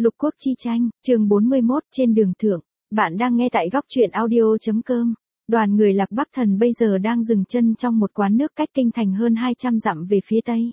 Lục quốc chi tranh, chương 41 trên đường thượng. Bạn đang nghe tại góc truyện audio.com. Đoàn người Lạc Bắc Thần bây giờ đang dừng chân trong một quán nước cách kinh thành hơn 200 dặm về phía tây.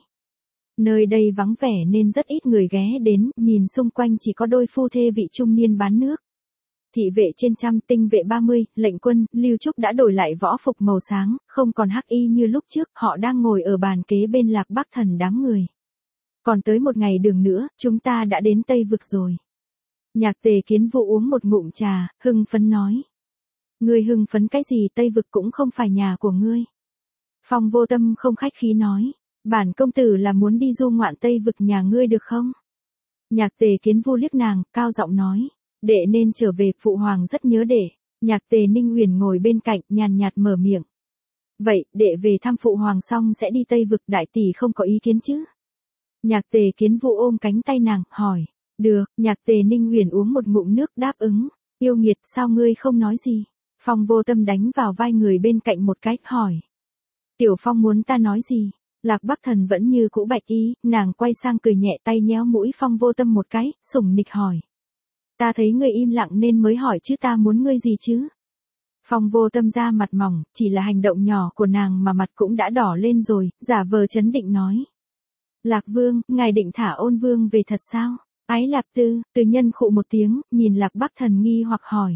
Nơi đây vắng vẻ nên rất ít người ghé đến, nhìn xung quanh chỉ có đôi phu thê vị trung niên bán nước. Thị vệ trên trăm, tinh vệ 30, lệnh quân, Lưu Trúc đã đổi lại võ phục màu sáng, không còn hắc y như lúc trước, họ đang ngồi ở bàn kế bên Lạc Bắc Thần đám người. Còn tới một ngày đường nữa, chúng ta đã đến Tây Vực rồi. Nhạc Tề Kiến Vũ uống một ngụm trà, hưng phấn nói. Ngươi hưng phấn cái gì, Tây Vực cũng không phải nhà của ngươi. Phong Vô Tâm không khách khí nói, bản công tử là muốn đi du ngoạn Tây Vực nhà ngươi được không? Nhạc Tề Kiến Vũ liếc nàng, cao giọng nói, đệ nên trở về, phụ hoàng rất nhớ đệ. Nhạc Tề Ninh Uyển ngồi bên cạnh, nhàn nhạt mở miệng. Vậy, đệ về thăm phụ hoàng xong sẽ đi Tây Vực, đại tỷ không có ý kiến chứ? Nhạc Tề Kiến Vũ ôm cánh tay nàng, hỏi. Được, Nhạc Tề Ninh Uyển uống một ngụm nước đáp ứng. Yêu nghiệt, sao ngươi không nói gì? Phong Vô Tâm đánh vào vai người bên cạnh một cái, hỏi. Tiểu Phong muốn ta nói gì? Lạc Bắc Thần vẫn như cũ bạch y, nàng quay sang cười nhẹ, tay nhéo mũi Phong Vô Tâm một cái, sủng nịch hỏi. Ta thấy ngươi im lặng nên mới hỏi chứ ta muốn ngươi gì chứ? Phong Vô Tâm ra mặt mỏng, chỉ là hành động nhỏ của nàng mà mặt cũng đã đỏ lên rồi, giả vờ trấn định nói. Lạc Vương, ngài định thả Ôn Vương về thật sao? Ái Lạp Tư, Từ Nhân khụ một tiếng, nhìn Lạc Bắc Thần nghi hoặc hỏi.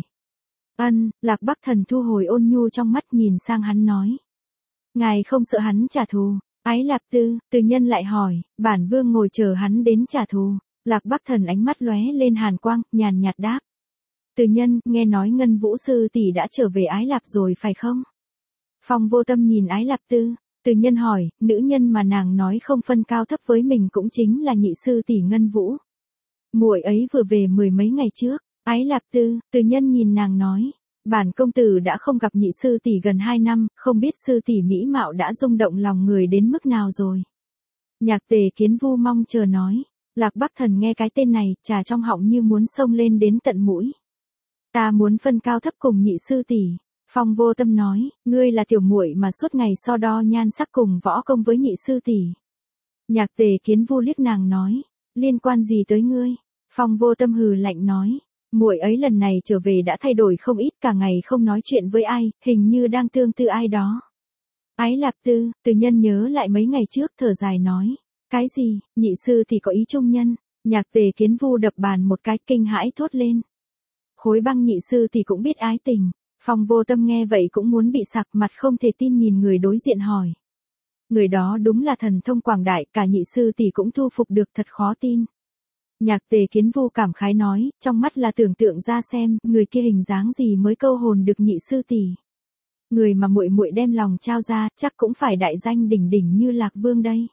Ân, Lạc Bắc Thần thu hồi ôn nhu trong mắt, nhìn sang hắn nói. Ngài không sợ hắn trả thù? Ái Lạp Tư, Từ Nhân lại hỏi, bản vương ngồi chờ hắn đến trả thù. Lạc Bắc Thần ánh mắt lóe lên hàn quang, nhàn nhạt đáp. Từ Nhân, nghe nói Ngân Vũ sư tỷ đã trở về Ái Lạp rồi phải không? Phong Vô Tâm nhìn Ái Lạp Tư. Từ Nhân hỏi, nữ nhân mà nàng nói không phân cao thấp với mình cũng chính là nhị sư tỷ Ngân Vũ. Muội ấy vừa về 10 mấy ngày trước. Ái Lạp Tư, Từ Nhân nhìn nàng nói, bản công tử đã không gặp nhị sư tỷ gần 2 năm, không biết sư tỷ mỹ mạo đã rung động lòng người đến mức nào rồi. Nhạc Tề Kiến Vũ mong chờ nói, Lạc Bắc Thần nghe cái tên này, trà trong họng như muốn xông lên đến tận mũi. Ta muốn phân cao thấp cùng nhị sư tỷ. Phong Vô Tâm nói, ngươi là tiểu muội mà suốt ngày so đo nhan sắc cùng võ công với nhị sư tỷ. Nhạc Tề Kiến Vũ liếc nàng nói, liên quan gì tới ngươi? Phong Vô Tâm hừ lạnh nói, muội ấy lần này trở về đã thay đổi không ít, cả ngày không nói chuyện với ai, hình như đang tương tư ai đó. Ái Lạp Tư, Từ Nhân nhớ lại mấy ngày trước, thở dài nói, cái gì, nhị sư thì có ý trung nhân? Nhạc Tề Kiến Vũ đập bàn một cái, kinh hãi thốt lên. Khối băng nhị sư thì cũng biết ái tình. Phong Vô Tâm nghe vậy cũng muốn bị sặc, mặt không thể tin nhìn người đối diện hỏi. Người đó đúng là thần thông quảng đại, cả nhị sư tỷ cũng thu phục được, thật khó tin. Nhạc Tề Kiến Vũ cảm khái nói, trong mắt là tưởng tượng ra xem, người kia hình dáng gì mới câu hồn được nhị sư tỷ. Người mà muội muội đem lòng trao ra, chắc cũng phải đại danh đỉnh đỉnh như Lạc Vương đây.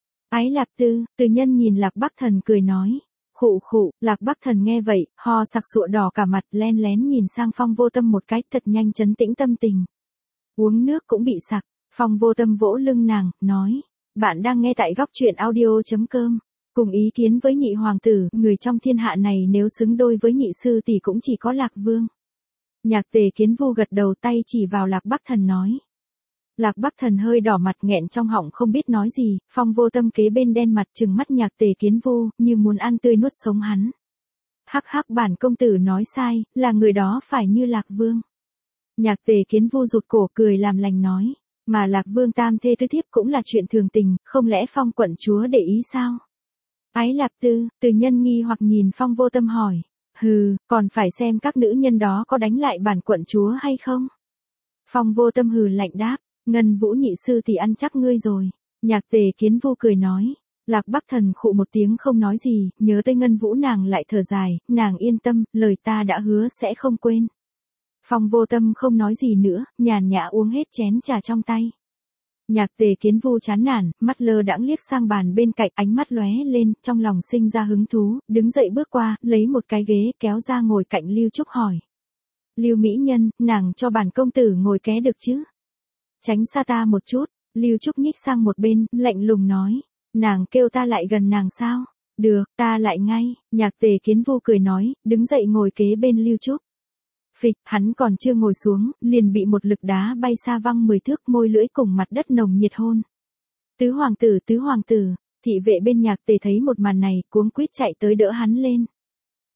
Ái Lạp Tư, Từ Nhân nhìn Lạc Bắc Thần cười nói. Khụ khụ, Lạc Bắc Thần nghe vậy, ho sặc sụa đỏ cả mặt, len lén nhìn sang Phong Vô Tâm một cái, thật nhanh trấn tĩnh tâm tình. Uống nước cũng bị sặc. Phong Vô Tâm vỗ lưng nàng, nói. Bạn đang nghe tại góc truyện audio.com. Cùng ý kiến với nhị hoàng tử, người trong thiên hạ này nếu xứng đôi với nhị sư tỷ cũng chỉ có Lạc Vương. Nhạc Tề Kiến Vũ gật đầu, tay chỉ vào Lạc Bắc Thần nói. Lạc Bắc Thần hơi đỏ mặt, nghẹn trong họng không biết nói gì. Phong Vô Tâm kế bên đen mặt trừng mắt Nhạc Tề Kiến Vũ, như muốn ăn tươi nuốt sống hắn. Hắc hắc, bản công tử nói sai, là người đó phải như Lạc Vương. Nhạc Tề Kiến Vũ rụt cổ cười làm lành nói, mà Lạc Vương tam thê tứ thiếp cũng là chuyện thường tình, không lẽ Phong quận chúa để ý sao? Ái Lạp Tư, Từ Nhân nghi hoặc nhìn Phong Vô Tâm hỏi, hừ, còn phải xem các nữ nhân đó có đánh lại bản quận chúa hay không? Phong Vô Tâm hừ lạnh đáp, Ngân Vũ nhị sư thì ăn chắc ngươi rồi. Nhạc Tề Kiến Vũ cười nói, Lạc Bắc Thần khụ một tiếng không nói gì, nhớ tới Ngân Vũ nàng lại thở dài, nàng yên tâm, lời ta đã hứa sẽ không quên. Phong Vô Tâm không nói gì nữa, nhàn nhã uống hết chén trà trong tay. Nhạc Tề Kiến Vũ chán nản, mắt lơ đãng liếc sang bàn bên cạnh, ánh mắt lóe lên, trong lòng sinh ra hứng thú, đứng dậy bước qua, lấy một cái ghế kéo ra ngồi cạnh Lưu Trúc hỏi. Lưu mỹ nhân, nàng cho bản công tử ngồi ké được chứ? Tránh xa ta một chút, Lưu Trúc nhích sang một bên, lạnh lùng nói. Nàng kêu ta lại gần nàng sao? Được, ta lại ngay. Nhạc Tề Kiến Vũ cười nói, đứng dậy ngồi kế bên Lưu Trúc. Phịch, hắn còn chưa ngồi xuống, liền bị một lực đá bay xa văng 10 thước, môi lưỡi cùng mặt đất nồng nhiệt hôn. Tứ hoàng tử, thị vệ bên Nhạc Tề thấy một màn này, cuống quýt chạy tới đỡ hắn lên.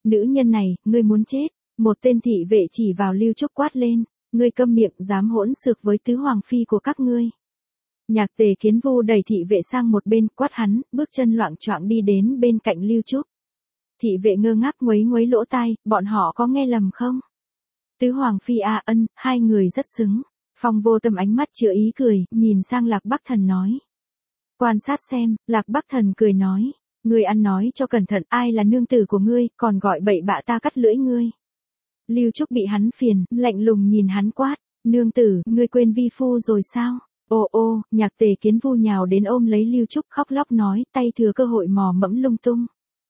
Nữ nhân này, ngươi muốn chết. Một tên thị vệ chỉ vào Lưu Trúc quát lên, ngươi câm miệng, dám hỗn xược với tứ hoàng phi của các ngươi. Nhạc Tề Kiến Vu đẩy thị vệ sang một bên, quát hắn, bước chân loạng choạng đi đến bên cạnh Lưu Trúc. Thị vệ ngơ ngác nguấy nguấy lỗ tai, bọn họ có nghe lầm không? Tứ hoàng phi a ân, hai người rất xứng. Phong Vô Tâm ánh mắt chứa ý cười, nhìn sang Lạc Bắc Thần nói. Quan sát xem, Lạc Bắc Thần cười nói, ngươi ăn nói cho cẩn thận, ai là nương tử của ngươi, còn gọi bậy bạ ta cắt lưỡi ngươi. Lưu Trúc bị hắn phiền, lạnh lùng nhìn hắn quát, nương tử, ngươi quên vi phu rồi sao? Ô ô, Nhạc Tề Kiến Vu nhào đến ôm lấy Lưu Trúc khóc lóc nói, tay thừa cơ hội mò mẫm lung tung.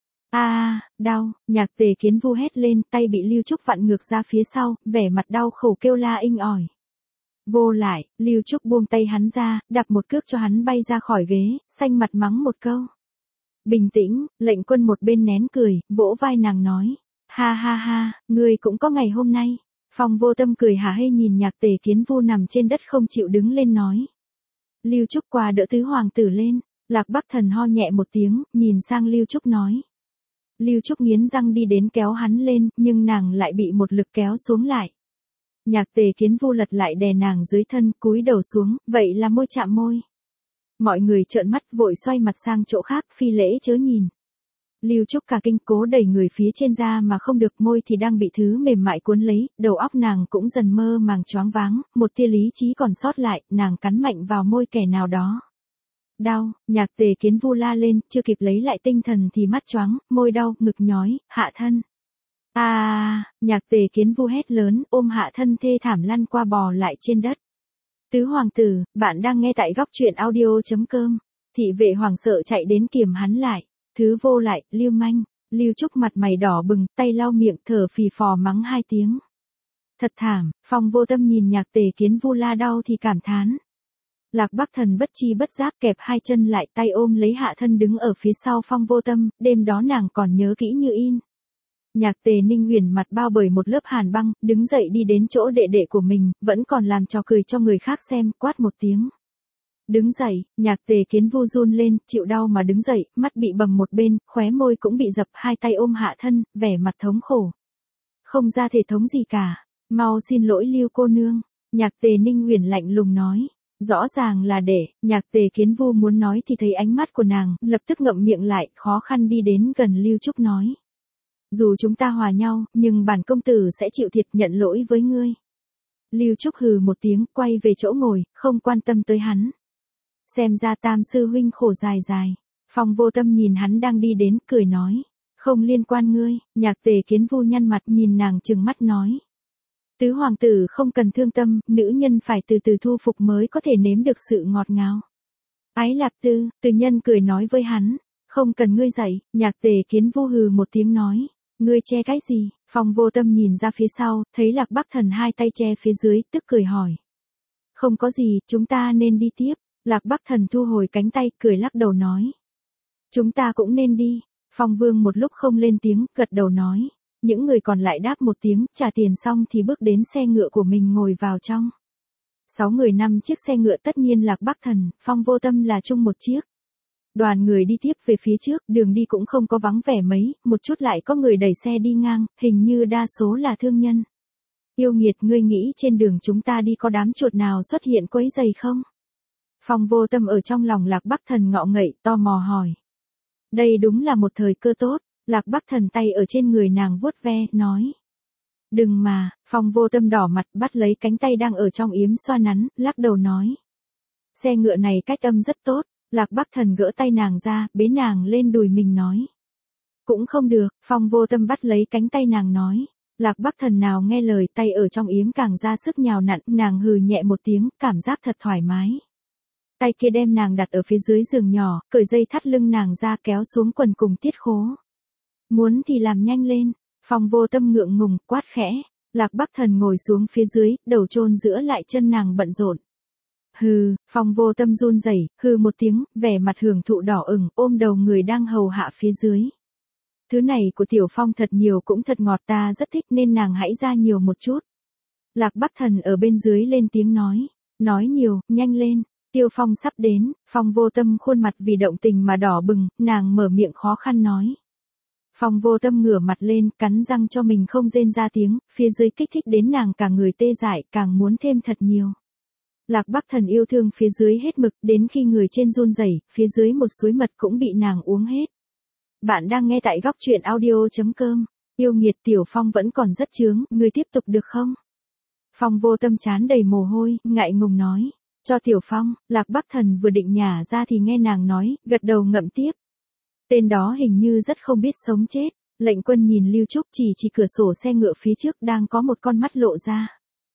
Đau, Nhạc Tề Kiến Vu hét lên, tay bị Lưu Trúc vặn ngược ra phía sau, vẻ mặt đau khổ kêu la inh ỏi. Vô lại, Lưu Trúc buông tay hắn ra, đạp một cước cho hắn bay ra khỏi ghế, xanh mặt mắng một câu. Bình tĩnh, lệnh quân một bên nén cười, vỗ vai nàng nói. Ha ha ha, ngươi cũng có ngày hôm nay. Phong Vô Tâm cười hả hê nhìn Nhạc Tề Kiến Vu nằm trên đất không chịu đứng lên nói. Lưu Trúc qua đỡ tứ hoàng tử lên, Lạc Bắc Thần ho nhẹ một tiếng, nhìn sang Lưu Trúc nói. Lưu Trúc nghiến răng đi đến kéo hắn lên, nhưng nàng lại bị một lực kéo xuống lại. Nhạc Tề Kiến Vu lật lại đè nàng dưới thân, cúi đầu xuống, vậy là môi chạm môi. Mọi người trợn mắt vội xoay mặt sang chỗ khác, phi lễ chớ nhìn. Lưu Trúc cả kinh cố đẩy người phía trên ra mà không được, môi thì đang bị thứ mềm mại cuốn lấy, đầu óc nàng cũng dần mơ màng choáng váng, một tia lý trí còn sót lại, nàng cắn mạnh vào môi kẻ nào đó. Đau, Nhạc Tề Kiến Vu la lên, chưa kịp lấy lại tinh thần thì mắt choáng, môi đau, ngực nhói, hạ thân. Nhạc Tề Kiến Vu hét lớn, ôm hạ thân thê thảm lăn qua bò lại trên đất. Tứ hoàng tử, bạn đang nghe tại góc truyện audio.com. Thị vệ hoảng sợ chạy đến kiềm hắn lại. Thứ vô lại, Lưu manh. Lưu Trúc mặt mày đỏ bừng, tay lau miệng, thở phì phò mắng 2 tiếng. Thật thảm, Phong Vô Tâm nhìn Nhạc Tề Kiến Vu la đau thì cảm thán. Lạc Bắc Thần bất chi bất giác kẹp 2 chân lại, tay ôm lấy hạ thân đứng ở phía sau Phong Vô Tâm, đêm đó nàng còn nhớ kỹ như in. Nhạc Tề Ninh Huyền mặt bao bởi một lớp hàn băng, đứng dậy đi đến chỗ đệ đệ của mình, vẫn còn làm trò cười cho người khác xem, quát một tiếng. Đứng dậy, Nhạc Tề Kiến Vu run lên, chịu đau mà đứng dậy, mắt bị bầm một bên, khóe môi cũng bị dập, 2 tay ôm hạ thân, vẻ mặt thống khổ. Không ra thể thống gì cả, mau xin lỗi Lưu cô nương. Nhạc Tề Ninh Huyền lạnh lùng nói. Rõ ràng là để, Nhạc Tề Kiến Vu muốn nói thì thấy ánh mắt của nàng, lập tức ngậm miệng lại, khó khăn đi đến gần Lưu Trúc nói. Dù chúng ta hòa nhau, nhưng bản công tử sẽ chịu thiệt, nhận lỗi với ngươi. Lưu Trúc hừ một tiếng, quay về chỗ ngồi, không quan tâm tới hắn. Xem ra Tam sư huynh khổ dài dài. Phong Vô Tâm nhìn hắn đang đi đến, cười nói. Không liên quan ngươi. Nhạc Tề Kiến Vu nhăn mặt nhìn nàng trừng mắt nói. Tứ hoàng tử không cần thương tâm, nữ nhân phải từ từ thu phục mới có thể nếm được sự ngọt ngào. Ái Lạp Tư, Từ Nhân cười nói với hắn. Không cần ngươi dạy. Nhạc Tề Kiến Vu hừ một tiếng nói. Ngươi che cái gì? Phong Vô Tâm nhìn ra phía sau, thấy Lạc Bắc Thần 2 tay che phía dưới, tức cười hỏi. Không có gì, chúng ta nên đi tiếp. Lạc Bắc Thần thu hồi cánh tay, cười lắc đầu nói. Chúng ta cũng nên đi. Phong Vương một lúc không lên tiếng, gật đầu nói. Những người còn lại đáp một tiếng, trả tiền xong thì bước đến xe ngựa của mình ngồi vào trong. 6 người 5 chiếc xe ngựa, tất nhiên Lạc Bắc Thần, Phong Vô Tâm là chung một chiếc. Đoàn người đi tiếp về phía trước, đường đi cũng không có vắng vẻ mấy, một chút lại có người đẩy xe đi ngang, hình như đa số là thương nhân. Yêu nghiệt, ngươi nghĩ trên đường chúng ta đi có đám chuột nào xuất hiện quấy rầy không? Phong Vô Tâm ở trong lòng Lạc Bắc Thần ngọ ngậy, tò mò hỏi. Đây đúng là một thời cơ tốt. Lạc Bắc Thần tay ở trên người nàng vuốt ve, nói. Đừng mà, Phong Vô Tâm đỏ mặt bắt lấy cánh tay đang ở trong yếm xoa nắn, lắc đầu nói. Xe ngựa này cách âm rất tốt. Lạc Bắc Thần gỡ tay nàng ra, bế nàng lên đùi mình nói. Cũng không được, Phong Vô Tâm bắt lấy cánh tay nàng nói. Lạc Bắc Thần nào nghe lời, tay ở trong yếm càng ra sức nhào nặn, nàng hừ nhẹ một tiếng, cảm giác thật thoải mái. Tay kia đem nàng đặt ở phía dưới giường nhỏ, cởi dây thắt lưng nàng ra kéo xuống quần cùng tiết khố. Muốn thì làm nhanh lên. Phong Vô Tâm ngượng ngùng, quát khẽ. Lạc Bắc Thần ngồi xuống phía dưới, đầu chôn giữa lại chân nàng bận rộn. Hừ, Phong Vô Tâm run rẩy, hừ một tiếng, vẻ mặt hưởng thụ đỏ ửng, ôm đầu người đang hầu hạ phía dưới. Thứ này của Tiểu Phong thật nhiều cũng thật ngọt, ta rất thích nên nàng hãy ra nhiều một chút. Lạc Bắc Thần ở bên dưới lên tiếng nói. Nói nhiều, nhanh lên. Tiêu Phong sắp đến. Phong Vô Tâm khuôn mặt vì động tình mà đỏ bừng, nàng mở miệng khó khăn nói. Phong Vô Tâm ngửa mặt lên, cắn răng cho mình không rên ra tiếng, phía dưới kích thích đến nàng cả người tê dại, càng muốn thêm thật nhiều. Lạc Bắc Thần yêu thương phía dưới hết mực, đến khi người trên run rẩy, phía dưới một suối mật cũng bị nàng uống hết. Bạn đang nghe tại góc truyện audio.com. Yêu nghiệt Tiểu Phong vẫn còn rất chướng, người tiếp tục được không? Phong Vô Tâm trán đầy mồ hôi, ngại ngùng nói. Cho Tiểu Phong. Lạc Bắc Thần vừa định nhả ra thì nghe nàng nói, gật đầu ngậm tiếp. Tên đó hình như rất không biết sống chết. Lệnh Quân nhìn Lưu Trúc chỉ cửa sổ xe ngựa phía trước đang có một con mắt lộ ra.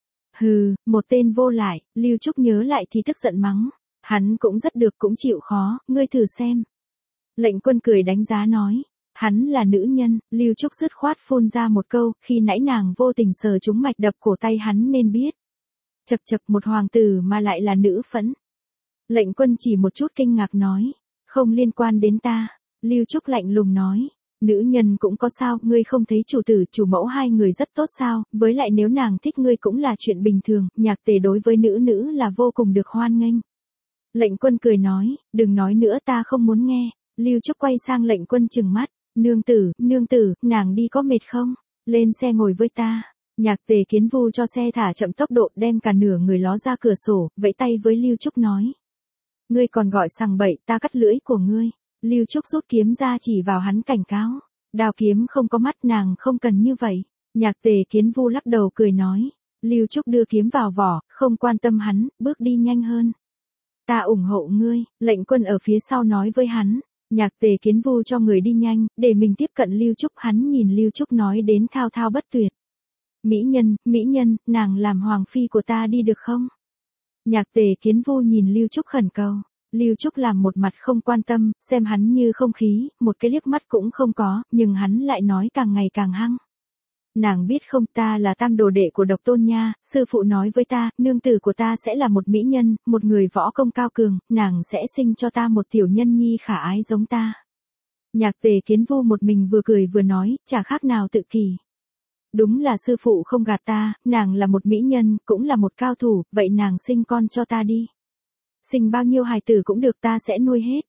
Hừ, một tên vô lại. Lưu Trúc nhớ lại thì tức giận mắng. Hắn cũng rất được, cũng chịu khó, ngươi thử xem. Lệnh Quân cười đánh giá nói. Hắn là nữ nhân. Lưu Trúc dứt khoát phun ra một câu, khi nãy nàng vô tình sờ trúng mạch đập cổ tay hắn nên biết. Chậc chậc, một hoàng tử mà lại là nữ phẫn. Lệnh Quân chỉ một chút kinh ngạc nói. Không liên quan đến ta. Lưu Trúc lạnh lùng nói. Nữ nhân cũng có sao, ngươi không thấy chủ tử chủ mẫu hai người rất tốt sao, với lại nếu nàng thích ngươi cũng là chuyện bình thường, nhạc tề đối với nữ là vô cùng được hoan nghênh. Lệnh Quân cười nói, đừng nói nữa, ta không muốn nghe. Lưu Trúc quay sang Lệnh Quân trừng mắt. Nương tử, nàng đi có mệt không? Lên xe ngồi với ta. Nhạc Tề Kiến Vu cho xe thả chậm tốc độ, đem cả nửa người ló ra cửa sổ, vẫy tay với Lưu Trúc nói. Ngươi còn gọi sằng bậy, ta cắt lưỡi của ngươi. Lưu Trúc rút kiếm ra chỉ vào hắn cảnh cáo. Đao kiếm không có mắt, nàng không cần như vậy. Nhạc Tề Kiến Vu lắc đầu cười nói. Lưu Trúc đưa kiếm vào vỏ, không quan tâm hắn, bước đi nhanh hơn. Ta ủng hộ ngươi. Lệnh Quân ở phía sau nói với hắn. Nhạc Tề Kiến Vu cho người đi nhanh, để mình tiếp cận Lưu Trúc. Hắn nhìn Lưu Trúc nói đến thao thao bất tuyệt. Mỹ nhân, nàng làm hoàng phi của ta đi được không? Nhạc Tề Kiến Vu nhìn Lưu Trúc khẩn cầu. Lưu Trúc làm một mặt không quan tâm, xem hắn như không khí, một cái liếc mắt cũng không có, nhưng hắn lại nói càng ngày càng hăng. Nàng biết không, ta là tam đồ đệ của Độc Tôn nha, sư phụ nói với ta, nương tử của ta sẽ là một mỹ nhân, một người võ công cao cường, nàng sẽ sinh cho ta một tiểu nhân nhi khả ái giống ta. Nhạc Tề Kiến Vu một mình vừa cười vừa nói, chả khác nào tự kỷ. Đúng là sư phụ không gạt ta, nàng là một mỹ nhân, cũng là một cao thủ, vậy nàng sinh con cho ta đi. Sinh bao nhiêu hài tử cũng được, ta sẽ nuôi hết.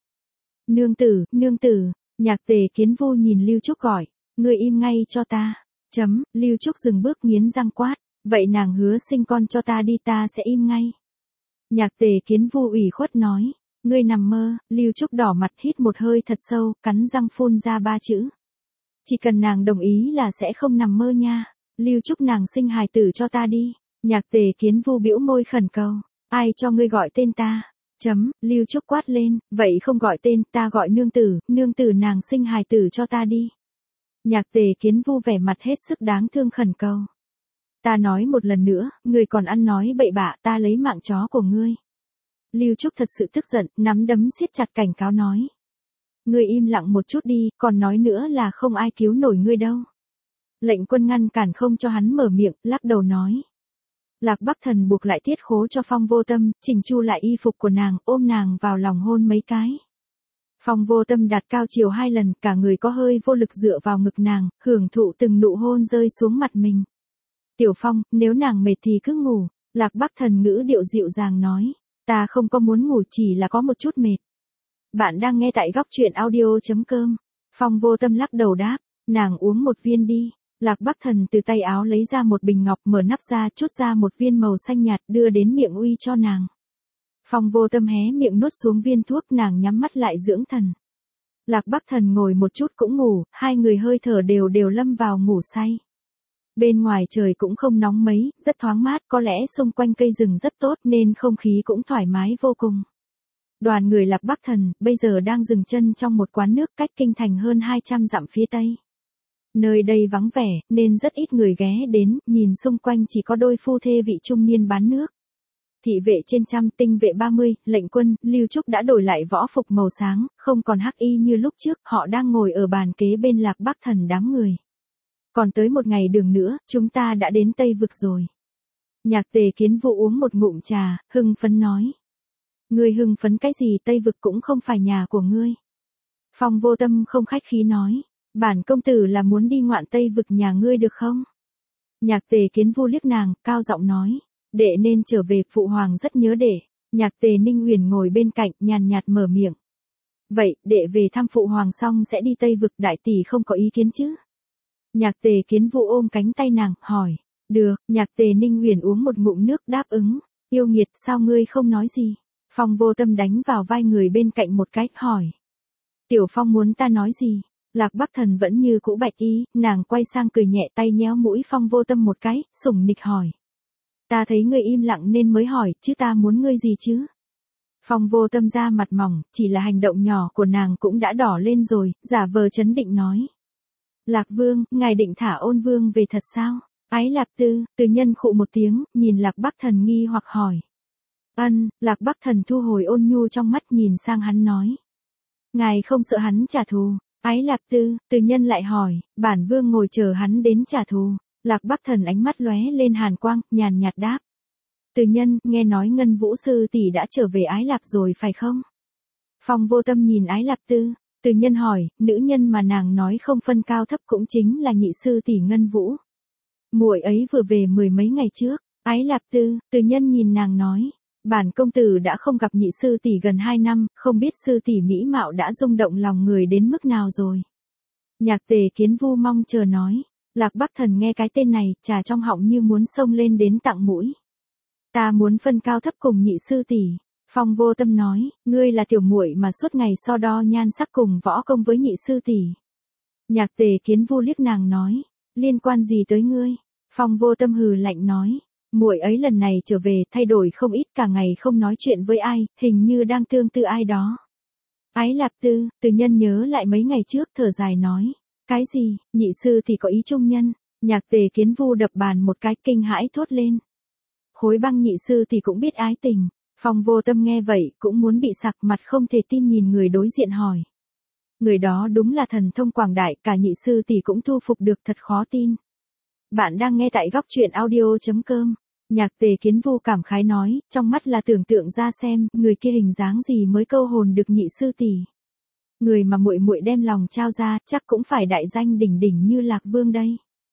Nương tử, Nhạc Tề Kiến Vu nhìn Lưu Trúc gọi, ngươi im ngay cho ta. Lưu Trúc dừng bước nghiến răng quát, vậy nàng hứa sinh con cho ta đi, ta sẽ im ngay. Nhạc Tề Kiến Vu ủy khuất nói, ngươi nằm mơ. Lưu Trúc đỏ mặt hít một hơi thật sâu, cắn răng phun ra 3 chữ. Chỉ cần nàng đồng ý là sẽ không nằm mơ nha. Lưu Trúc, nàng sinh hài tử cho ta đi. Nhạc Tề Kiến Vu bĩu môi khẩn cầu, ai cho ngươi gọi tên ta? Lưu Trúc quát lên, vậy không gọi tên, ta gọi nương tử nàng sinh hài tử cho ta đi. Nhạc Tề Kiến Vu vẻ mặt hết sức đáng thương khẩn cầu. Ta nói một lần nữa, ngươi còn ăn nói bậy bạ, ta lấy mạng chó của ngươi. Lưu Trúc thật sự tức giận, nắm đấm siết chặt cảnh cáo nói. Ngươi im lặng một chút đi, còn nói nữa là không ai cứu nổi ngươi đâu. Lệnh Quân ngăn cản không cho hắn mở miệng, lắc đầu nói. Lạc Bắc Thần buộc lại tiết khố cho Phong Vô Tâm, chỉnh chu lại y phục của nàng, ôm nàng vào lòng hôn mấy cái. Phong Vô Tâm đạt cao chiều 2 lần, cả người có hơi vô lực dựa vào ngực nàng, hưởng thụ từng nụ hôn rơi xuống mặt mình. Tiểu Phong, nếu nàng mệt thì cứ ngủ. Lạc Bắc Thần ngữ điệu dịu dàng nói. Ta không có muốn ngủ, chỉ là có một chút mệt. Bạn đang nghe tại góc truyện audio.com. Phong Vô Tâm lắc đầu đáp. Nàng uống một viên đi. Lạc Bắc Thần từ tay áo lấy ra một bình ngọc, mở nắp ra, trút ra một viên màu xanh nhạt, đưa đến miệng uy cho nàng. Phong Vô Tâm hé miệng nuốt xuống viên thuốc, nàng nhắm mắt lại dưỡng thần. Lạc Bắc Thần ngồi một chút cũng ngủ, hai người hơi thở đều lâm vào ngủ say. Bên ngoài trời cũng không nóng mấy, rất thoáng mát, có lẽ xung quanh cây rừng rất tốt nên không khí cũng thoải mái vô cùng. Đoàn người Lạc Bắc Thần bây giờ đang dừng chân trong một quán nước cách kinh thành hơn 200 dặm phía tây. Nơi đây vắng vẻ, nên rất ít người ghé đến, nhìn xung quanh chỉ có đôi phu thê vị trung niên bán nước. Thị vệ trên 100, tinh vệ 30, Lệnh Quân, Lưu Trúc đã đổi lại võ phục màu sáng, không còn hắc y như lúc trước, họ đang ngồi ở bàn kế bên Lạc Bắc Thần đám người. Còn tới một ngày đường nữa, chúng ta đã đến Tây Vực rồi. Nhạc Tề Kiến Vu uống một ngụm trà, hưng phấn nói. Ngươi hưng phấn cái gì, Tây Vực cũng không phải nhà của ngươi. Phong Vô Tâm không khách khí nói. Bản công tử là muốn đi ngoạn Tây Vực nhà ngươi được không? Nhạc Tề Kiến Vu liếc nàng, cao giọng nói. Đệ nên trở về, phụ hoàng rất nhớ đệ. Nhạc Tề Ninh Huyền ngồi bên cạnh, nhàn nhạt mở miệng. Vậy, đệ về thăm phụ hoàng xong sẽ đi Tây Vực, đại tỷ không có ý kiến chứ? Nhạc Tề Kiến Vu ôm cánh tay nàng, hỏi. Được, Nhạc Tề Ninh Uyển uống một ngụm nước đáp ứng. Yêu nghiệt, sao ngươi không nói gì? Phong Vô Tâm đánh vào vai người bên cạnh một cái, hỏi. Tiểu Phong muốn ta nói gì? Lạc Bắc Thần vẫn như cũ bạch y, nàng quay sang cười nhẹ, tay nhéo mũi Phong Vô Tâm một cái, sủng nịch hỏi. Ta thấy ngươi im lặng nên mới hỏi, chứ ta muốn ngươi gì chứ? Phong Vô Tâm ra mặt mỏng, chỉ là hành động nhỏ của nàng cũng đã đỏ lên rồi, giả vờ trấn định nói. Lạc Vương, ngài định thả Ôn Vương về thật sao? Ái Lạp Tư, Từ Nhân khụ một tiếng, nhìn Lạc Bắc Thần nghi hoặc hỏi. Lạc Bắc Thần thu hồi ôn nhu trong mắt, nhìn sang hắn nói. Ngài không sợ hắn trả thù? Ái Lạp Tư, Từ Nhân lại hỏi, bản vương ngồi chờ hắn đến trả thù. Lạc Bắc Thần ánh mắt lóe lên hàn quang, nhàn nhạt đáp. Từ Nhân, nghe nói Ngân Vũ sư tỷ đã trở về Ái Lạp rồi phải không? Phong Vô Tâm nhìn Ái Lạp Tư, Từ Nhân hỏi, nữ nhân mà nàng nói không phân cao thấp cũng chính là nhị sư tỷ Ngân Vũ. Muội ấy vừa về 10 mấy ngày trước. Ái Lạp Tư, Từ Nhân nhìn nàng nói. Bản công tử đã không gặp nhị sư tỷ gần 2 năm, không biết sư tỷ mỹ mạo đã rung động lòng người đến mức nào rồi. Nhạc Tề Kiến Vu mong chờ nói. Lạc Bắc Thần nghe cái tên này, trà trong họng như muốn xông lên đến tặng mũi. Ta muốn phân cao thấp cùng nhị sư tỷ. Phong Vô Tâm nói, ngươi là tiểu muội mà suốt ngày so đo nhan sắc cùng võ công với nhị sư tỷ. Nhạc Tề Kiến Vu liếc nàng nói, liên quan gì tới ngươi? Phong Vô Tâm hừ lạnh nói, muội ấy lần này trở về thay đổi không ít, cả ngày không nói chuyện với ai, hình như đang tương tư ai đó. Ái Lạp Tư, Từ Nhân nhớ lại mấy ngày trước, thở dài nói, cái gì, nhị sư thì có ý trung nhân? Nhạc Tề Kiến Vu đập bàn một cái, kinh hãi thốt lên. Khối băng nhị sư thì cũng biết ái tình. Phong Vô Tâm nghe vậy, cũng muốn bị sặc, mặt không thể tin nhìn người đối diện hỏi. Người đó đúng là thần thông quảng đại, cả nhị sư tỷ cũng thu phục được, thật khó tin. Bạn đang nghe tại góc truyện audio.com. Nhạc Tề Kiến Vu cảm khái nói, trong mắt là tưởng tượng ra xem, người kia hình dáng gì mới câu hồn được nhị sư tỷ. Người mà muội muội đem lòng trao ra, chắc cũng phải đại danh đỉnh đỉnh như Lạc Vương đây.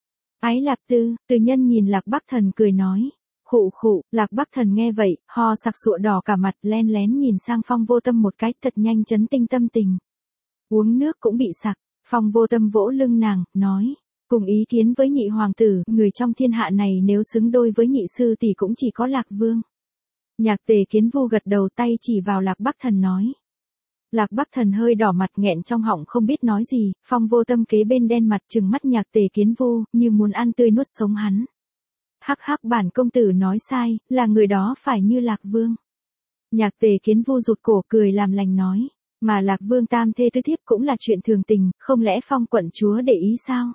Ái Lạp Tư, Từ Nhân nhìn Lạc Bắc Thần cười nói. Khụ khụ, Lạc Bắc Thần nghe vậy, ho sặc sụa đỏ cả mặt, len lén nhìn sang Phong Vô Tâm một cái, thật nhanh chấn tinh tâm tình. Uống nước cũng bị sặc. Phong Vô Tâm vỗ lưng nàng, nói. Cùng ý kiến với nhị hoàng tử, người trong thiên hạ này nếu xứng đôi với nhị sư tỷ cũng chỉ có Lạc Vương. Nhạc Tề Kiến Vu gật đầu, tay chỉ vào Lạc Bắc Thần nói. Lạc Bắc Thần hơi đỏ mặt, nghẹn trong họng không biết nói gì. Phong Vô Tâm kế bên đen mặt trừng mắt Nhạc Tề Kiến Vu, như muốn ăn tươi nuốt sống hắn. Hắc hắc, bản công tử nói sai, là người đó phải như Lạc Vương. Nhạc Tề Kiến Vu rụt cổ cười làm lành nói. Mà Lạc Vương tam thê tứ thiếp cũng là chuyện thường tình, không lẽ Phong quận chúa để ý sao?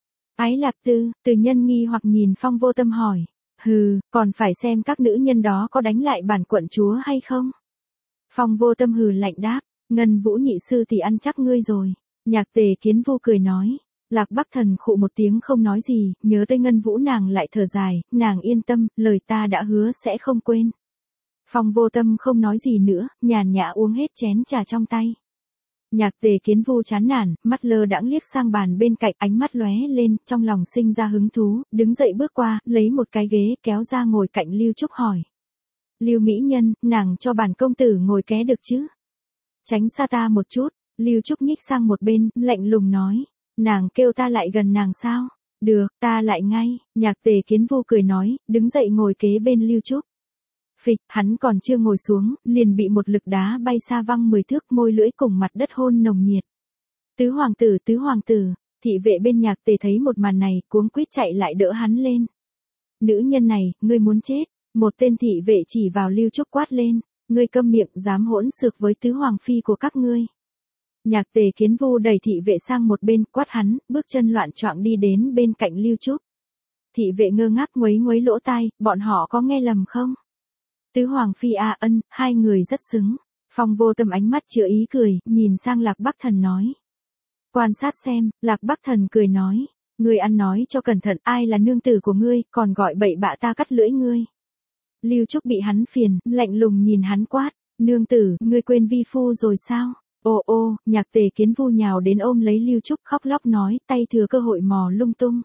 Ái Lạp Tư, Từ Nhân nghi hoặc nhìn Phong Vô Tâm hỏi. Hừ, còn phải xem các nữ nhân đó có đánh lại bản quận chúa hay không? Phong Vô Tâm hừ lạnh đáp. Ngân Vũ nhị sư thì ăn chắc ngươi rồi. Nhạc Tề Kiến Vu cười nói. Lạc Bắc Thần khụ một tiếng không nói gì, nhớ tới Ngân Vũ nàng lại thở dài, nàng yên tâm, lời ta đã hứa sẽ không quên. Phong Vô Tâm không nói gì nữa, nhàn nhã uống hết chén trà trong tay. Nhạc Tề Kiến Vu chán nản, mắt lơ đãng liếc sang bàn bên cạnh, ánh mắt lóe lên, trong lòng sinh ra hứng thú, đứng dậy bước qua, lấy một cái ghế kéo ra ngồi cạnh Lưu Trúc hỏi. Lưu mỹ nhân, nàng cho bản công tử ngồi ké được chứ? Tránh xa ta một chút. Lưu Trúc nhích sang một bên, lạnh lùng nói. Nàng kêu ta lại gần nàng sao? Được, ta lại ngay. Nhạc Tề Kiến Vu cười nói, đứng dậy ngồi kế bên Lưu Trúc. Phịch, hắn còn chưa ngồi xuống, liền bị một lực đá bay xa văng 10 thước, môi lưỡi cùng mặt đất hôn nồng nhiệt. Tứ hoàng tử, thị vệ bên Nhạc Tề thấy một màn này, cuống quýt chạy lại đỡ hắn lên. Nữ nhân này, ngươi muốn chết. Một tên thị vệ chỉ vào Lưu Trúc quát lên. Ngươi câm miệng, dám hỗn xược với tứ hoàng phi của các ngươi. Nhạc Tề Kiến Vu đẩy thị vệ sang một bên, quát hắn, bước chân loạn choạng đi đến bên cạnh Lưu Trúc. Thị vệ ngơ ngác nguấy nguấy lỗ tai, bọn họ có nghe lầm không? Tứ hoàng phi a, ân, hai người rất xứng. Phong Vô Tâm ánh mắt chứa ý cười, nhìn sang Lạc Bắc Thần nói. Quan sát xem, Lạc Bắc Thần cười nói. Ngươi ăn nói cho cẩn thận, ai là nương tử của ngươi, còn gọi bậy bạ ta cắt lưỡi ngươi. Lưu Trúc bị hắn phiền, lạnh lùng nhìn hắn quát. Nương tử, ngươi quên vi phu rồi sao? Ô, Nhạc Tề Kiến Vu nhào đến ôm lấy Lưu Trúc, khóc lóc nói, tay thừa cơ hội mò lung tung.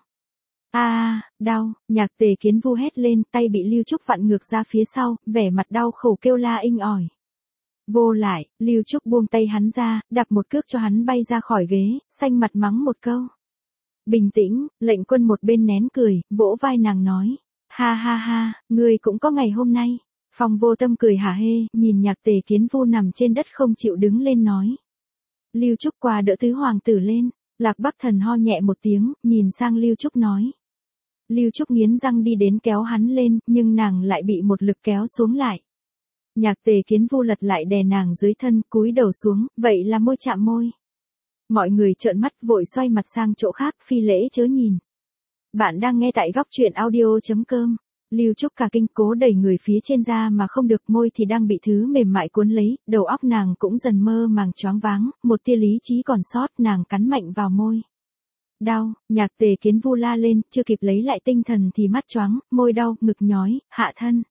Đau, Nhạc Tề Kiến Vu hét lên, tay bị Lưu Trúc vặn ngược ra phía sau, vẻ mặt đau khổ kêu la inh ỏi. Vô lại, Lưu Trúc buông tay hắn ra, đạp một cước cho hắn bay ra khỏi ghế, xanh mặt mắng một câu. Bình tĩnh, Lệnh Quân một bên nén cười, vỗ vai nàng nói. Ha ha ha, ngươi cũng có ngày hôm nay. Phong Vô Tâm cười hả hê, nhìn Nhạc Tề Kiến Vu nằm trên đất không chịu đứng lên nói. Lưu Trúc qua đỡ tứ hoàng tử lên, Lạc Bắc Thần ho nhẹ một tiếng, nhìn sang Lưu Trúc nói. Lưu Trúc nghiến răng đi đến kéo hắn lên, nhưng nàng lại bị một lực kéo xuống lại. Nhạc Tề Kiến Vu lật lại đè nàng dưới thân, cúi đầu xuống, vậy là môi chạm môi. Mọi người trợn mắt vội xoay mặt sang chỗ khác, phi lễ chớ nhìn. Bạn đang nghe tại góc truyện audio.com. Lưu Trúc cả kinh cố đẩy người phía trên ra mà không được, môi thì đang bị thứ mềm mại cuốn lấy, đầu óc nàng cũng dần mơ màng choáng váng, một tia lý trí còn sót, nàng cắn mạnh vào môi. Đau, Nhạc Tề Kiến Vu la lên, chưa kịp lấy lại tinh thần thì mắt choáng, môi đau, ngực nhói, hạ thân.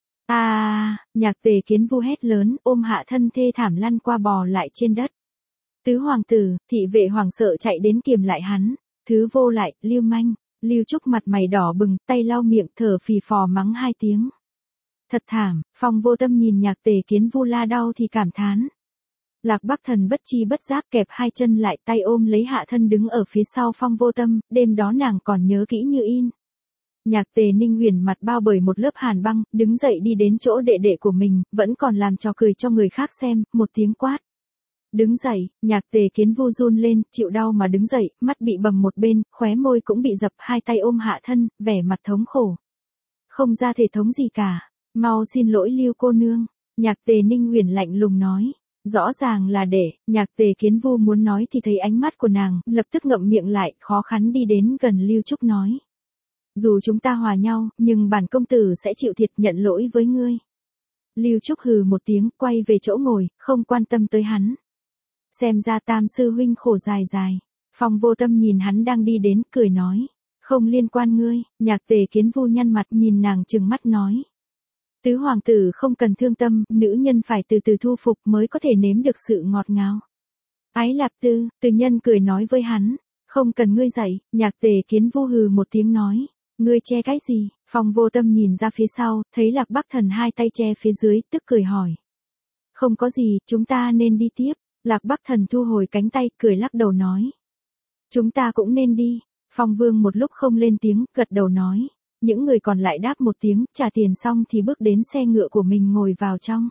Nhạc Tề Kiến Vu hét lớn, ôm hạ thân thê thảm lăn qua bò lại trên đất. Tứ hoàng tử, thị vệ hoảng sợ chạy đến kiềm lại hắn. Thứ vô lại, lưu manh. Lưu Trúc mặt mày đỏ bừng, tay lau miệng, thở phì phò mắng 2 tiếng. Thật thảm, Phong Vô Tâm nhìn Nhạc Tề Kiến Vu la đau thì cảm thán. Lạc Bắc Thần bất chi bất giác kẹp 2 chân lại, tay ôm lấy hạ thân đứng ở phía sau Phong Vô Tâm, đêm đó nàng còn nhớ kỹ như in. Nhạc Tề Ninh Huyền mặt bao bởi một lớp hàn băng, đứng dậy đi đến chỗ đệ đệ của mình, vẫn còn làm trò cười cho người khác xem, một tiếng quát. Đứng dậy, Nhạc Tề Kiến Vu run lên, chịu đau mà đứng dậy, mắt bị bầm một bên, khóe môi cũng bị dập, 2 tay ôm hạ thân, vẻ mặt thống khổ. Không ra thể thống gì cả, mau xin lỗi Lưu cô nương. Nhạc Tề Ninh Huyền lạnh lùng nói. Rõ ràng là để, Nhạc Tề Kiến Vu muốn nói thì thấy ánh mắt của nàng, lập tức ngậm miệng lại, khó khăn đi đến gần Lưu Trúc nói. Dù chúng ta hòa nhau, nhưng bản công tử sẽ chịu thiệt, nhận lỗi với ngươi. Lưu Trúc hừ một tiếng, quay về chỗ ngồi, không quan tâm tới hắn. Xem ra Tam sư huynh khổ dài dài. Phong Vô Tâm nhìn hắn đang đi đến, cười nói. Không liên quan ngươi. Nhạc Tề Kiến Vu nhăn mặt nhìn nàng trừng mắt nói. Tứ hoàng tử không cần thương tâm, nữ nhân phải từ từ thu phục mới có thể nếm được sự ngọt ngào. Ái Lạp Tư, Từ Nhân cười nói với hắn. Không cần ngươi dạy. Nhạc Tề Kiến Vu hừ một tiếng nói. Ngươi che cái gì? Phong Vô Tâm nhìn ra phía sau, thấy Lạc Bắc Thần 2 tay che phía dưới, tức cười hỏi. Không có gì, chúng ta nên đi tiếp. Lạc Bắc Thần thu hồi cánh tay, cười lắc đầu nói. Chúng ta cũng nên đi. Phong Vương một lúc không lên tiếng, gật đầu nói. Những người còn lại đáp một tiếng, trả tiền xong thì bước đến xe ngựa của mình ngồi vào trong.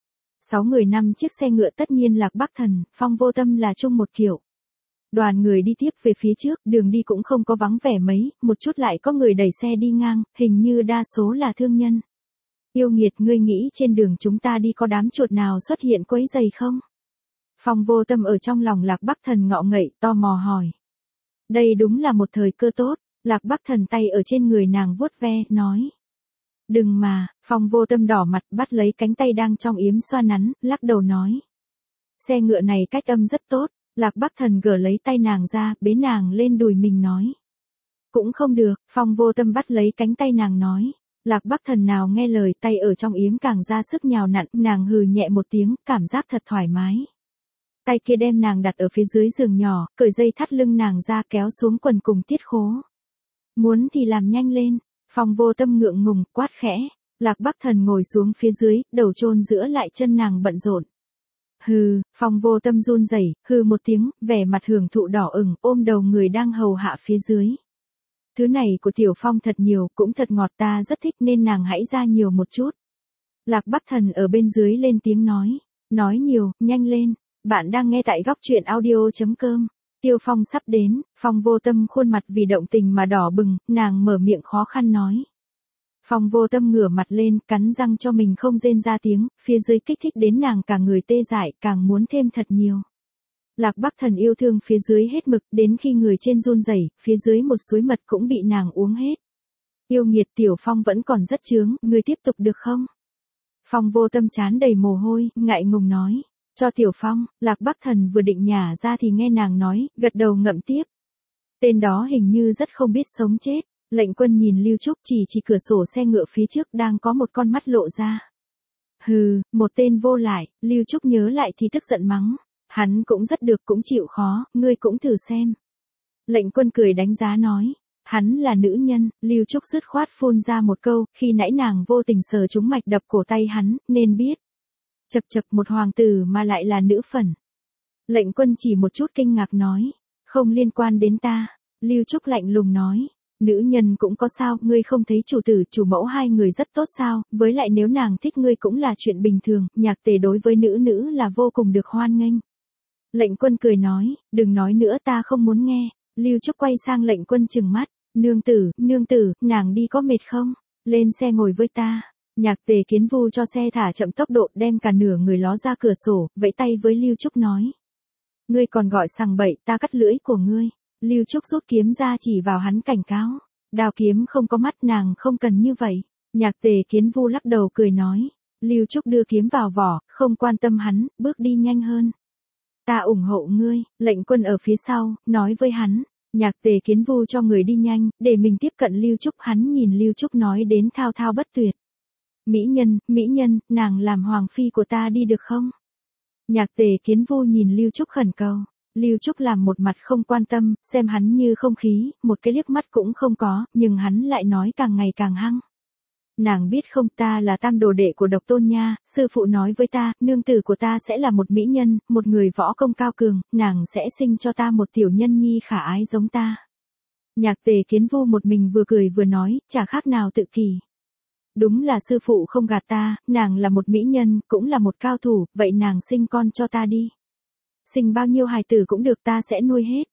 6 người 5 chiếc xe ngựa, tất nhiên Lạc Bắc Thần, Phong Vô Tâm là chung một kiểu. Đoàn người đi tiếp về phía trước, đường đi cũng không có vắng vẻ mấy, một chút lại có người đẩy xe đi ngang, hình như đa số là thương nhân. Yêu nghiệt, ngươi nghĩ trên đường chúng ta đi có đám chuột nào xuất hiện quấy rầy không? Phong Vô Tâm ở trong lòng Lạc Bắc Thần ngọ ngậy, tò mò hỏi. Đây đúng là một thời cơ tốt. Lạc Bắc Thần tay ở trên người nàng vuốt ve, nói. Đừng mà. Phong Vô Tâm đỏ mặt bắt lấy cánh tay đang trong yếm xoa nắn, lắc đầu nói. Xe ngựa này cách âm rất tốt. Lạc Bắc Thần gỡ lấy tay nàng ra, bế nàng lên đùi mình nói. Cũng không được. Phong Vô Tâm bắt lấy cánh tay nàng nói. Lạc Bắc Thần nào nghe lời, tay ở trong yếm càng ra sức nhào nặn, nàng hừ nhẹ một tiếng, cảm giác thật thoải mái. Tay kia đem nàng đặt ở phía dưới giường nhỏ, cởi dây thắt lưng nàng ra, kéo xuống quần cùng tiết khố. Muốn thì làm nhanh lên. Phong Vô Tâm ngượng ngùng, quát khẽ. Lạc Bắc Thần ngồi xuống phía dưới, đầu chôn giữa lại chân nàng bận rộn. Hừ, Phong Vô Tâm run rẩy, hừ một tiếng, vẻ mặt hưởng thụ đỏ ửng, ôm đầu người đang hầu hạ phía dưới. Thứ này của Tiểu Phong thật nhiều, cũng thật ngọt, ta rất thích nên nàng hãy ra nhiều một chút. Lạc Bắc Thần ở bên dưới lên tiếng nói. Nói nhiều, nhanh lên. Bạn đang nghe tại góc truyện audio.com. Tiêu Phong sắp đến, Phong Vô Tâm khuôn mặt vì động tình mà đỏ bừng, nàng mở miệng khó khăn nói. Phong Vô Tâm ngửa mặt lên, cắn răng cho mình không rên ra tiếng, phía dưới kích thích đến nàng cả người tê dại, càng muốn thêm thật nhiều. Lạc Bắc Thần yêu thương phía dưới hết mực, đến khi người trên run rẩy, phía dưới một suối mật cũng bị nàng uống hết. Yêu nghiệt, Tiểu Phong vẫn còn rất chướng, người tiếp tục được không? Phong Vô Tâm trán đầy mồ hôi, ngại ngùng nói. Cho Tiểu Phong. Lạc Bắc Thần vừa định nhả ra thì nghe nàng nói, gật đầu ngậm tiếp. Tên đó hình như rất không biết sống chết. Lệnh Quân nhìn Lưu Trúc chỉ cửa sổ xe ngựa phía trước đang có một con mắt lộ ra. Hừ, một tên vô lại. Lưu Trúc nhớ lại thì tức giận mắng. Hắn cũng rất được, cũng chịu khó, ngươi cũng thử xem. Lệnh Quân cười đánh giá nói. Hắn là nữ nhân. Lưu Trúc dứt khoát phun ra một câu, khi nãy nàng vô tình sờ trúng mạch đập cổ tay hắn, nên biết. Chậc chậc, một hoàng tử mà lại là nữ phần. Lệnh Quân chỉ một chút kinh ngạc nói, không liên quan đến ta. Lưu Trúc lạnh lùng nói, nữ nhân cũng có sao, ngươi không thấy chủ tử chủ mẫu hai người rất tốt sao, với lại nếu nàng thích ngươi cũng là chuyện bình thường, nhạc tề đối với nữ là vô cùng được hoan nghênh. Lệnh Quân cười nói, đừng nói nữa, ta không muốn nghe. Lưu Trúc quay sang Lệnh Quân trừng mắt, nương tử, nàng đi có mệt không? Lên xe ngồi với ta. Nhạc Tề Kiến Vu cho xe thả chậm tốc độ, đem cả nửa người ló ra cửa sổ, vẫy tay với Lưu Trúc nói. Ngươi còn gọi sằng bậy, ta cắt lưỡi của ngươi. Lưu Trúc rút kiếm ra chỉ vào hắn cảnh cáo. Đao kiếm không có mắt, nàng không cần như vậy. Nhạc Tề Kiến Vu lắc đầu cười nói. Lưu Trúc đưa kiếm vào vỏ, không quan tâm hắn, bước đi nhanh hơn. Ta ủng hộ ngươi. Lệnh Quân ở phía sau, nói với hắn. Nhạc Tề Kiến Vu cho người đi nhanh, để mình tiếp cận Lưu Trúc. Hắn nhìn Lưu Trúc nói đến thao thao bất tuyệt. Mỹ nhân, nàng làm hoàng phi của ta đi được không? Nhạc Tề Kiến Vu nhìn Lưu Trúc khẩn cầu. Lưu Trúc làm một mặt không quan tâm, xem hắn như không khí, một cái liếc mắt cũng không có, nhưng hắn lại nói càng ngày càng hăng. Nàng biết không, ta là tam đồ đệ của Độc Tôn nha, sư phụ nói với ta, nương tử của ta sẽ là một mỹ nhân, một người võ công cao cường, nàng sẽ sinh cho ta một tiểu nhân nhi khả ái giống ta. Nhạc Tề Kiến Vu một mình vừa cười vừa nói, chả khác nào tự kỷ. Đúng là sư phụ không gạt ta, nàng là một mỹ nhân, cũng là một cao thủ, vậy nàng sinh con cho ta đi. Sinh bao nhiêu hài tử cũng được, ta sẽ nuôi hết.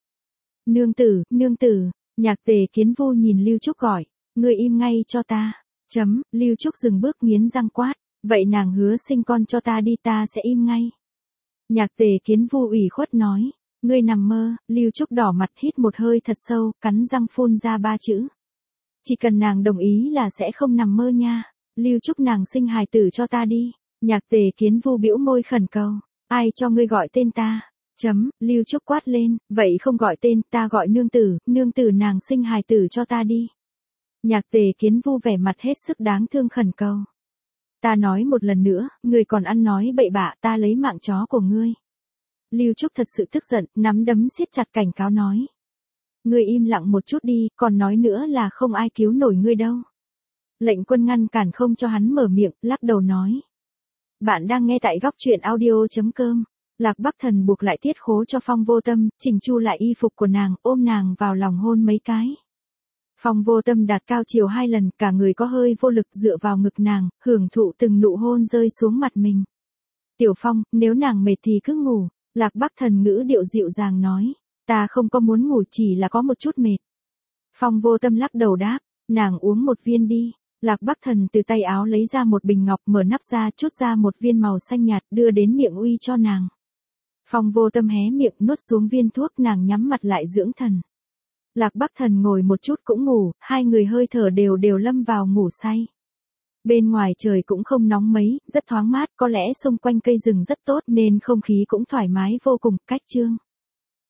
Nương tử, Nhạc Tề Kiến Vu nhìn Lưu Trúc gọi, ngươi im ngay cho ta. Lưu Trúc dừng bước nghiến răng quát, vậy nàng hứa sinh con cho ta đi, ta sẽ im ngay. Nhạc Tề Kiến Vu ủy khuất nói, ngươi nằm mơ. Lưu Trúc đỏ mặt hít một hơi thật sâu, cắn răng phun ra 3 chữ. Chỉ cần nàng đồng ý là sẽ không nằm mơ nha. Lưu Trúc, nàng sinh hài tử cho ta đi. Nhạc Tề Kiến Vu bĩu môi khẩn cầu, ai cho ngươi gọi tên ta? Lưu Trúc quát lên, vậy không gọi tên, ta gọi nương tử nàng sinh hài tử cho ta đi. Nhạc Tề Kiến Vu vẻ mặt hết sức đáng thương khẩn cầu. Ta nói một lần nữa, ngươi còn ăn nói bậy bạ, ta lấy mạng chó của ngươi. Lưu Trúc thật sự tức giận, nắm đấm siết chặt cảnh cáo nói. Ngươi im lặng một chút đi, còn nói nữa là không ai cứu nổi ngươi đâu. Lệnh Quân ngăn cản không cho hắn mở miệng, lắc đầu nói. Bạn đang nghe tại góc truyện audio.com. Lạc Bắc Thần buộc lại Tiết Khố cho Phong Vô Tâm, chỉnh chu lại y phục của nàng, ôm nàng vào lòng hôn mấy cái. Phong Vô Tâm đạt cao chiều 2 lần, cả người có hơi vô lực dựa vào ngực nàng, hưởng thụ từng nụ hôn rơi xuống mặt mình. Tiểu Phong, nếu nàng mệt thì cứ ngủ. Lạc Bắc Thần ngữ điệu dịu dàng nói. Ta không có muốn ngủ, chỉ là có một chút mệt. Phong Vô Tâm lắc đầu đáp, nàng uống một viên đi. Lạc Bắc Thần từ tay áo lấy ra một bình ngọc, mở nắp ra, chút ra một viên màu xanh nhạt, đưa đến miệng uy cho nàng. Phong Vô Tâm hé miệng nuốt xuống viên thuốc, nàng nhắm mặt lại dưỡng thần. Lạc Bắc Thần ngồi một chút cũng ngủ, hai người hơi thở đều lâm vào ngủ say. Bên ngoài trời cũng không nóng mấy, rất thoáng mát, có lẽ xung quanh cây rừng rất tốt nên không khí cũng thoải mái vô cùng. Cách chương